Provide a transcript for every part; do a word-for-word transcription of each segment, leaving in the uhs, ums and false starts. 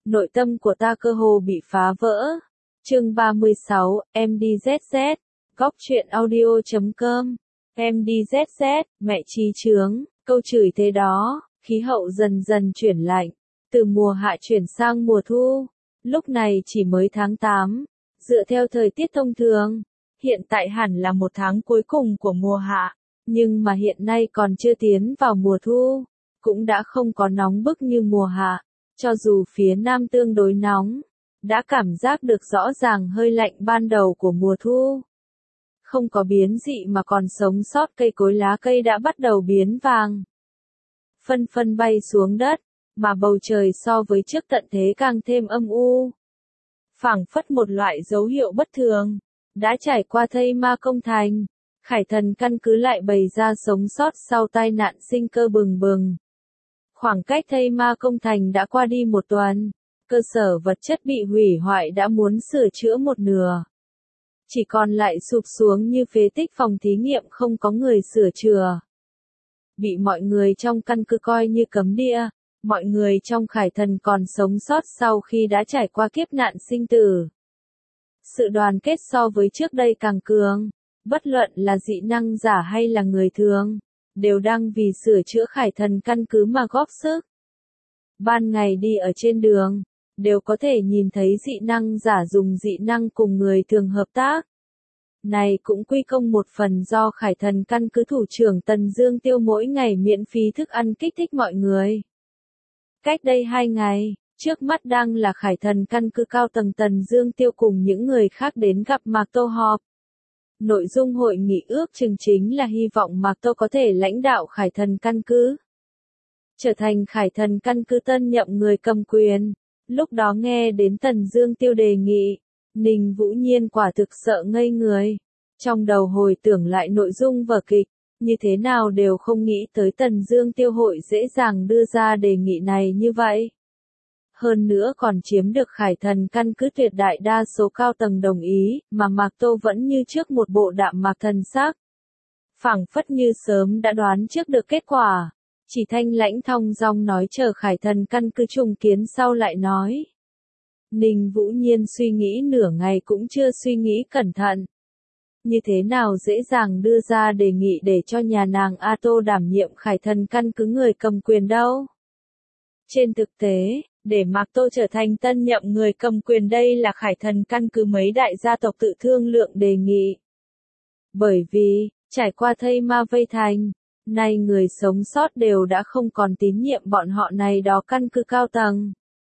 Nội tâm của ta cơ hồ bị phá vỡ. Chương ba mươi sáu, em đi dét dét, góc truyện audio chấm com. Em đi dét dét, mẹ chí chướng, câu chửi thế đó, khí hậu dần dần chuyển lạnh, từ mùa hạ chuyển sang mùa thu. Lúc này chỉ mới tháng tám, dựa theo thời tiết thông thường, hiện tại hẳn là một tháng cuối cùng của mùa hạ, nhưng mà hiện nay còn chưa tiến vào mùa thu, cũng đã không có nóng bức như mùa hạ, cho dù phía Nam tương đối nóng, đã cảm giác được rõ ràng hơi lạnh ban đầu của mùa thu. Không có biến dị mà còn sống sót, cây cối lá cây đã bắt đầu biến vàng, phân phân bay xuống đất, mà bầu trời so với trước tận thế càng thêm âm u. Phảng phất một loại dấu hiệu bất thường, đã trải qua thây ma công thành, Khải Thần căn cứ lại bày ra sống sót sau tai nạn sinh cơ bừng bừng. Khoảng cách thây ma công thành đã qua đi một tuần, cơ sở vật chất bị hủy hoại đã muốn sửa chữa một nửa. Chỉ còn lại sụp xuống như phế tích phòng thí nghiệm không có người sửa chữa. Bị mọi người trong căn cứ coi như cấm địa, mọi người trong Khải Thần còn sống sót sau khi đã trải qua kiếp nạn sinh tử. Sự đoàn kết so với trước đây càng cường, bất luận là dị năng giả hay là người thường, đều đang vì sửa chữa Khải Thần căn cứ mà góp sức. Ban ngày đi ở trên đường, đều có thể nhìn thấy dị năng giả dùng dị năng cùng người thường hợp tác. Này cũng quy công một phần do Khải Thần căn cứ thủ trưởng Tần Dương Tiêu mỗi ngày miễn phí thức ăn kích thích mọi người. Cách đây hai ngày, trước mắt đang là Khải Thần căn cứ cao tầng Tần Dương Tiêu cùng những người khác đến gặp Mạc Tô họp. Nội dung hội nghị ước chừng chính là hy vọng Mạc Tô có thể lãnh đạo Khải Thần căn cứ, trở thành Khải Thần căn cứ tân nhậm người cầm quyền. Lúc đó nghe đến Tần Dương Tiêu đề nghị, Ninh Vũ Nhiên quả thực sợ ngây người. Trong đầu hồi tưởng lại nội dung vở kịch, như thế nào đều không nghĩ tới Tần Dương Tiêu hội dễ dàng đưa ra đề nghị này như vậy. Hơn nữa còn chiếm được Khải Thần căn cứ tuyệt đại đa số cao tầng đồng ý, mà Mạc Tô vẫn như trước một bộ đạm mạc thần sắc. Phảng phất như sớm đã đoán trước được kết quả. Chỉ thanh lãnh thong dong nói chờ Khải Thần căn cứ trùng kiến sau lại nói. Ninh Vũ Nhiên suy nghĩ nửa ngày cũng chưa suy nghĩ cẩn thận. Như thế nào dễ dàng đưa ra đề nghị để cho nhà nàng A Tô đảm nhiệm Khải Thần căn cứ người cầm quyền đâu. Trên thực tế, để Mạc Tô trở thành tân nhậm người cầm quyền đây là Khải Thần căn cứ mấy đại gia tộc tự thương lượng đề nghị. Bởi vì, trải qua thây ma vây thành, nay người sống sót đều đã không còn tín nhiệm bọn họ này đó căn cứ cao tầng.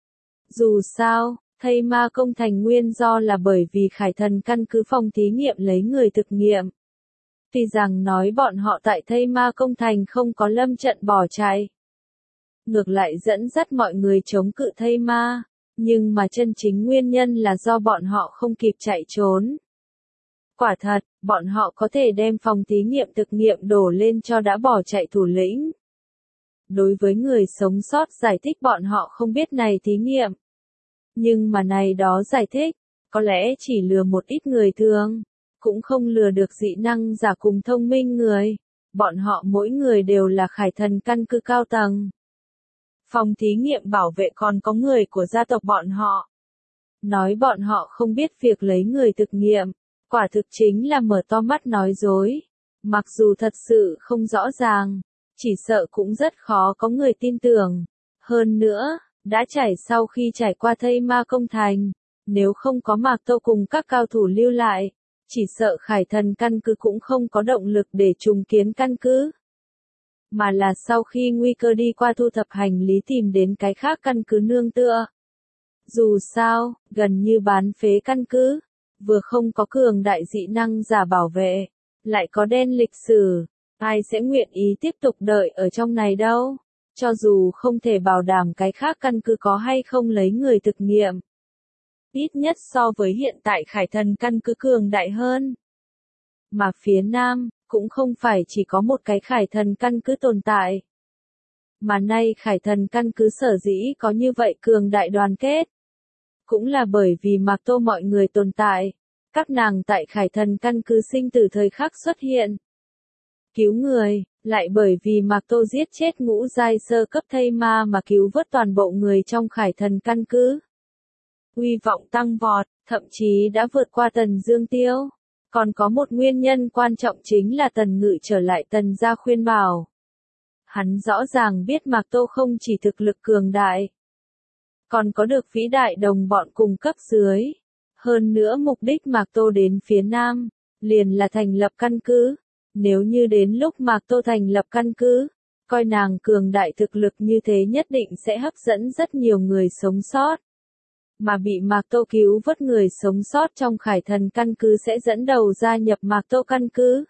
Dù sao, thây ma công thành nguyên do là bởi vì Khải Thần căn cứ phòng thí nghiệm lấy người thực nghiệm. Tuy rằng nói bọn họ tại thây ma công thành không có lâm trận bỏ chạy, ngược lại dẫn dắt mọi người chống cự thây ma, nhưng mà chân chính nguyên nhân là do bọn họ không kịp chạy trốn. Quả thật, bọn họ có thể đem phòng thí nghiệm thực nghiệm đổ lên cho đã bỏ chạy thủ lĩnh. Đối với người sống sót giải thích bọn họ không biết này thí nghiệm. Nhưng mà này đó giải thích, có lẽ chỉ lừa một ít người thường, cũng không lừa được dị năng giả cùng thông minh người. Bọn họ mỗi người đều là Khải Thần căn cứ cao tầng. Phòng thí nghiệm bảo vệ còn có người của gia tộc bọn họ. Nói bọn họ không biết việc lấy người thực nghiệm, quả thực chính là mở to mắt nói dối. Mặc dù thật sự không rõ ràng, chỉ sợ cũng rất khó có người tin tưởng. Hơn nữa, đã trải sau khi trải qua thây ma công thành, nếu không có Mạc Tô cùng các cao thủ lưu lại, chỉ sợ Khải Thần căn cứ cũng không có động lực để trùng kiến căn cứ. Mà là sau khi nguy cơ đi qua thu thập hành lý tìm đến cái khác căn cứ nương tựa. Dù sao, gần như bán phế căn cứ, vừa không có cường đại dị năng giả bảo vệ, lại có đen lịch sử, ai sẽ nguyện ý tiếp tục đợi ở trong này đâu, cho dù không thể bảo đảm cái khác căn cứ có hay không lấy người thực nghiệm. Ít nhất so với hiện tại Khải Thần căn cứ cường đại hơn. Mà phía Nam, cũng không phải chỉ có một cái Khải Thần căn cứ tồn tại. Mà nay Khải Thần căn cứ sở dĩ có như vậy cường đại đoàn kết. Cũng là bởi vì Mạc Tô mọi người tồn tại. Các nàng tại Khải Thần căn cứ sinh tử thời khắc xuất hiện. Cứu người, Lại bởi vì Mạc Tô giết chết ngũ giai sơ cấp thây ma mà cứu vớt toàn bộ người trong Khải Thần căn cứ. Uy vọng tăng vọt, thậm chí đã vượt qua Tần Dương Tiêu. Còn có một nguyên nhân quan trọng chính là Tần Ngự trở lại Tần gia khuyên bảo. Hắn rõ ràng biết Mạc Tô không chỉ thực lực cường đại, còn có được vĩ đại đồng bọn cùng cấp dưới. Hơn nữa mục đích Mạc Tô đến phía Nam, liền là thành lập căn cứ. Nếu như đến lúc Mạc Tô thành lập căn cứ, coi nàng cường đại thực lực như thế nhất định sẽ hấp dẫn rất nhiều người sống sót. Mà bị Mạc Tô cứu vớt người sống sót trong Khải Thần căn cứ sẽ dẫn đầu gia nhập Mạc Tô căn cứ.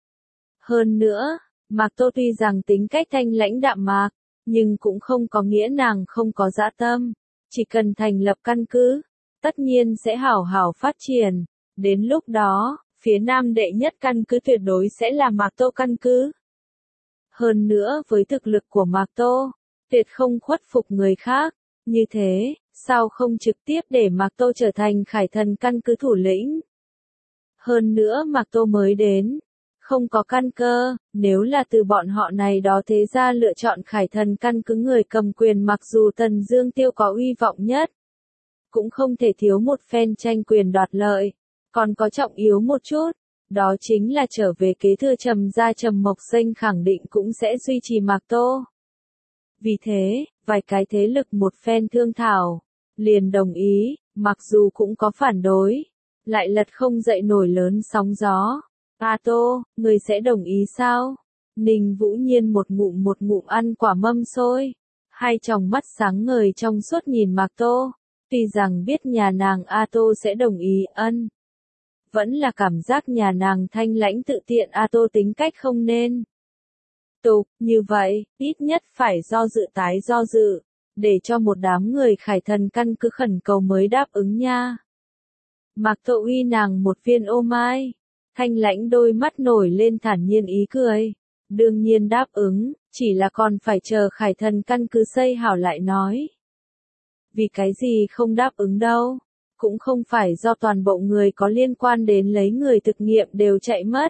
Hơn nữa, Mạc Tô tuy rằng tính cách thanh lãnh đạm mạc, nhưng cũng không có nghĩa nàng không có dã tâm. Chỉ cần thành lập căn cứ, tất nhiên sẽ hảo hảo phát triển. Đến lúc đó, phía Nam đệ nhất căn cứ tuyệt đối sẽ là Mạc Tô căn cứ. Hơn nữa với thực lực của Mạc Tô, tuyệt không khuất phục người khác. Như thế, sao không trực tiếp để Mạc Tô trở thành Khải Thần căn cứ thủ lĩnh? Hơn nữa Mạc Tô mới đến, không có căn cơ, nếu là từ bọn họ này đó thế ra lựa chọn Khải Thần căn cứ người cầm quyền, mặc dù Tần Dương Tiêu có uy vọng nhất, cũng không thể thiếu một phen tranh quyền đoạt lợi. Còn có trọng yếu một chút, đó chính là trở về kế thừa Trầm gia Trầm Mộc Xanh khẳng định cũng sẽ duy trì Mạc Tô. Vì thế, vài cái thế lực một phen thương thảo, liền đồng ý, mặc dù cũng có phản đối, lại lật không dậy nổi lớn sóng gió. A Tô, người sẽ đồng ý sao? Ninh Vũ Nhiên một ngụm một ngụm ăn quả mâm xôi, hai tròng mắt sáng ngời trong suốt nhìn Mạc Tô, tuy rằng biết nhà nàng A Tô sẽ đồng ý, ân. Vẫn là cảm giác nhà nàng thanh lãnh tự tiện A Tô tính cách không nên tục, như vậy, ít nhất phải do dự tái do dự, để cho một đám người Khải Thần căn cứ khẩn cầu mới đáp ứng nha. Mạc Tô uy nàng một viên ô mai, thanh lãnh đôi mắt nổi lên thản nhiên ý cười. Đương nhiên đáp ứng, chỉ là còn phải chờ Khải Thần căn cứ xây hảo lại nói. Vì cái gì không đáp ứng đâu, cũng không phải do toàn bộ người có liên quan đến lấy người thực nghiệm đều chạy mất.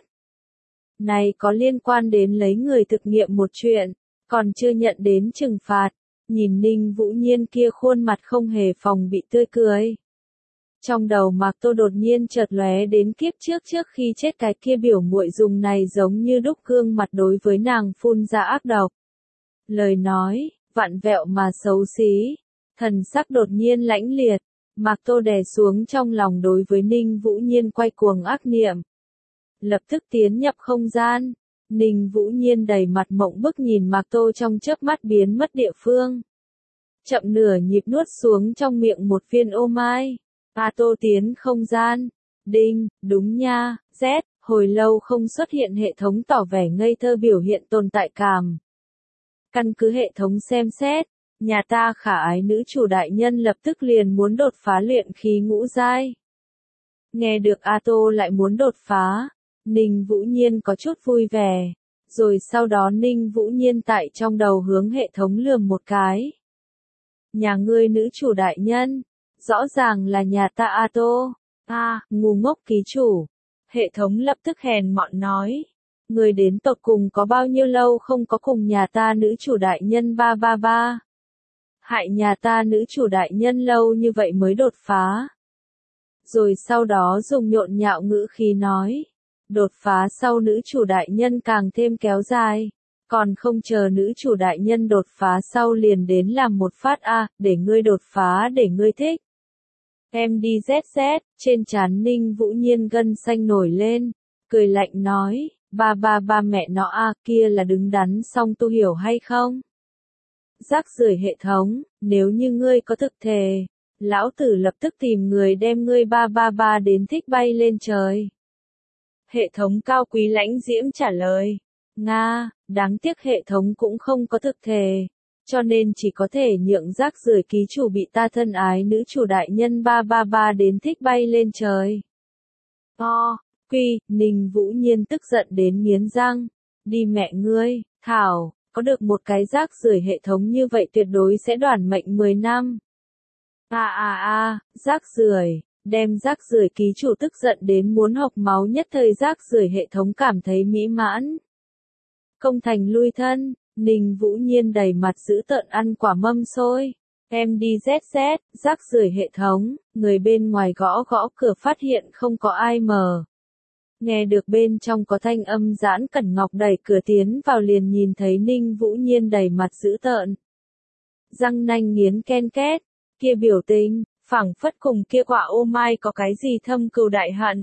Này có liên quan đến lấy người thực nghiệm một chuyện, còn chưa nhận đến trừng phạt. Nhìn Ninh Vũ Nhiên kia khuôn mặt không hề phòng bị tươi cười. Trong đầu Mạc Tô đột nhiên chợt lóe đến kiếp trước trước khi chết cái kia biểu muội dùng này giống như đúc gương mặt đối với nàng phun ra ác độc. Lời nói, vặn vẹo mà xấu xí, thần sắc đột nhiên lãnh liệt, Mạc Tô đè xuống trong lòng đối với Ninh Vũ Nhiên quay cuồng ác niệm. Lập tức tiến nhập không gian, Ninh Vũ Nhiên đầy mặt mộng bức nhìn Mạc Tô trong chớp mắt biến mất địa phương. Chậm nửa nhịp nuốt xuống trong miệng một viên ô mai. A Tô tiến không gian. Đinh, đúng nha, Z, hồi lâu không xuất hiện hệ thống tỏ vẻ ngây thơ biểu hiện tồn tại cảm. Căn cứ hệ thống xem xét, nhà ta khả ái nữ chủ đại nhân lập tức liền muốn đột phá luyện khí ngũ giai. Nghe được A Tô lại muốn đột phá, Ninh Vũ Nhiên có chút vui vẻ, rồi sau đó Ninh Vũ Nhiên tại trong đầu hướng hệ thống lườm một cái. Nhà ngươi nữ chủ đại nhân, rõ ràng là nhà ta A Tô. A, à, ngu ngốc ký chủ. Hệ thống lập tức hèn mọn nói. Người đến tột cùng có bao nhiêu lâu không có cùng nhà ta nữ chủ đại nhân ba ba ba. Hại nhà ta nữ chủ đại nhân lâu như vậy mới đột phá. Rồi sau đó dùng nhộn nhạo ngữ khí nói. Đột phá sau nữ chủ đại nhân càng thêm kéo dài. Còn không chờ nữ chủ đại nhân đột phá sau liền đến làm một phát A, để ngươi đột phá để ngươi thích. Em đi zét zét, trên trán Ninh Vũ Nhiên gân xanh nổi lên, cười lạnh nói, ba ba ba mẹ nó A kia là đứng đắn xong tu hiểu hay không? Rác rưởi hệ thống, nếu như ngươi có thực thề, lão tử lập tức tìm người đem ngươi ba ba ba đến thích bay lên trời. Hệ thống cao quý lãnh diễm trả lời, Nga, đáng tiếc hệ thống cũng không có thực thề. Cho nên chỉ có thể nhượng rác rưởi ký chủ bị ta thân ái nữ chủ đại nhân ba ba ba đến thích bay lên trời. O, quy, Ninh Vũ Nhiên tức giận đến nghiến răng. Đi mẹ ngươi, Thảo, có được một cái rác rưởi hệ thống như vậy tuyệt đối sẽ đoản mệnh mười năm. À à à, rác rưởi, đem rác rưởi ký chủ tức giận đến muốn học máu nhất thời rác rưởi hệ thống cảm thấy mỹ mãn. Công thành lui thân, Ninh Vũ Nhiên đầy mặt dữ tợn ăn quả mâm xôi. em đê zét zét, rác rưởi hệ thống, người bên ngoài gõ gõ cửa phát hiện không có ai mở. Nghe được bên trong có thanh âm Giãn Cẩn Ngọc đẩy cửa tiến vào liền nhìn thấy Ninh Vũ Nhiên đầy mặt dữ tợn. Răng nanh nghiến ken két, kia biểu tình, phảng phất cùng kia quả ô mai có cái gì thâm cừu đại hận.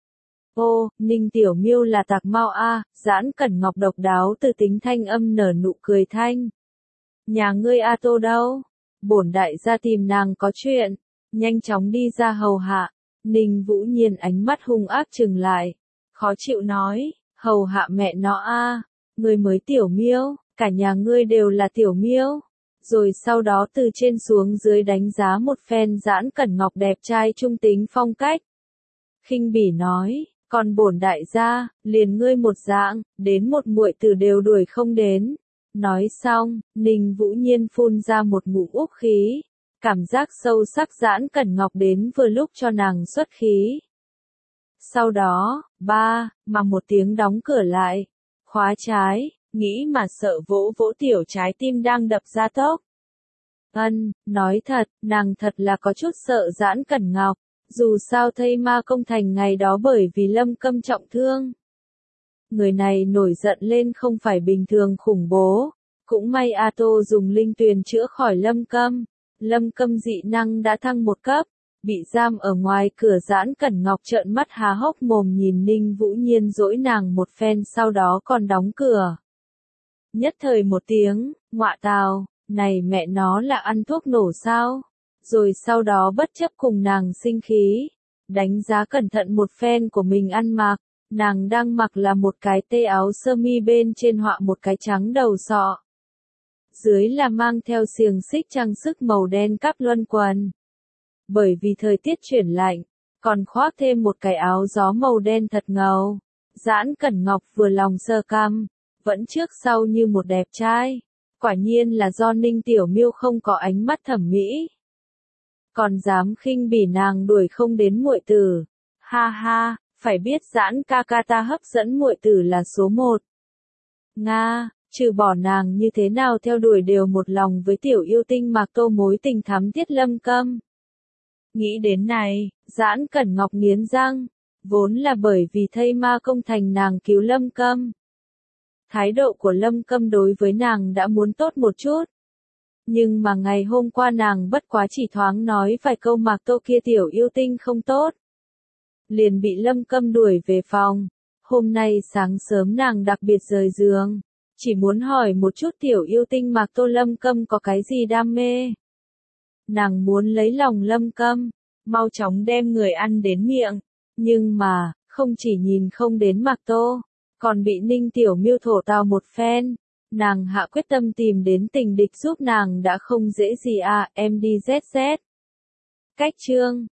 Ô, Ninh Tiểu Miêu là tạc mau a, Giãn Cẩn Ngọc độc đáo từ tính thanh âm nở nụ cười thanh. Nhà ngươi A Tô đâu? Bổn đại gia tìm nàng có chuyện, nhanh chóng đi ra hầu hạ. Ninh Vũ Nhiên ánh mắt hung ác trừng lại, khó chịu nói, hầu hạ mẹ nó a, ngươi mới Tiểu Miêu, cả nhà ngươi đều là Tiểu Miêu. Rồi sau đó từ trên xuống dưới đánh giá một phen Giãn Cẩn Ngọc đẹp trai trung tính phong cách. Khinh bỉ nói, còn bổn đại gia, liền ngươi một dạng, đến một muội tử đều đuổi không đến. Nói xong, Ninh Vũ Nhiên phun ra một ngụm úc khí, cảm giác sâu sắc Giãn Cẩn Ngọc đến vừa lúc cho nàng xuất khí. Sau đó, ba, mà một tiếng đóng cửa lại, khóa trái, nghĩ mà sợ vỗ vỗ tiểu trái tim đang đập ra tốc. Ân, nói thật, nàng thật là có chút sợ Giãn Cẩn Ngọc, dù sao Thây Ma Công Thành ngày đó bởi vì Lâm Câm trọng thương. Người này nổi giận lên không phải bình thường khủng bố, cũng may A Tô dùng linh tuyền chữa khỏi Lâm Câm, Lâm Câm dị năng đã thăng một cấp, bị giam ở ngoài cửa. Giãn Cẩn Ngọc trợn mắt há hốc mồm nhìn Ninh Vũ Nhiên dỗi nàng một phen sau đó còn đóng cửa. Nhất thời một tiếng, ngọa tào, này mẹ nó là ăn thuốc nổ sao? Rồi sau đó bất chấp cùng nàng sinh khí, đánh giá cẩn thận một phen của mình ăn mặc, nàng đang mặc là một cái tê áo sơ mi bên trên họa một cái trắng đầu sọ. Dưới là mang theo xiềng xích trang sức màu đen cáp luân quần. Bởi vì thời tiết chuyển lạnh, còn khoác thêm một cái áo gió màu đen thật ngầu. Giãn Cẩn Ngọc vừa lòng sơ căm, vẫn trước sau như một đẹp trai. Quả nhiên là do Ninh Tiểu Miêu không có ánh mắt thẩm mỹ. Còn dám khinh bỉ nàng đuổi không đến muội tử. Ha ha, phải biết Giãn ca ca ta hấp dẫn muội tử là số một. Nga, trừ bỏ nàng như thế nào theo đuổi đều một lòng với tiểu yêu tinh Mạc Tô mối tình thắm thiết Lâm Câm. Nghĩ đến này, Giãn Cẩn Ngọc nghiến răng, vốn là bởi vì Thây Ma Công Thành nàng cứu Lâm Câm. Thái độ của Lâm Câm đối với nàng đã muốn tốt một chút. Nhưng mà ngày hôm qua nàng bất quá chỉ thoáng nói vài câu Mạc Tô kia tiểu yêu tinh không tốt. Liền bị Lâm Câm đuổi về phòng. Hôm nay sáng sớm nàng đặc biệt rời giường. Chỉ muốn hỏi một chút tiểu yêu tinh Mạc Tô Lâm Câm có cái gì đam mê. Nàng muốn lấy lòng Lâm Câm, mau chóng đem người ăn đến miệng. Nhưng mà, không chỉ nhìn không đến Mạc Tô, còn bị Ninh Tiểu Miêu thổ tào một phen. Nàng hạ quyết tâm tìm đến tình địch giúp nàng đã không dễ gì à, em đê zét zét. Cách chương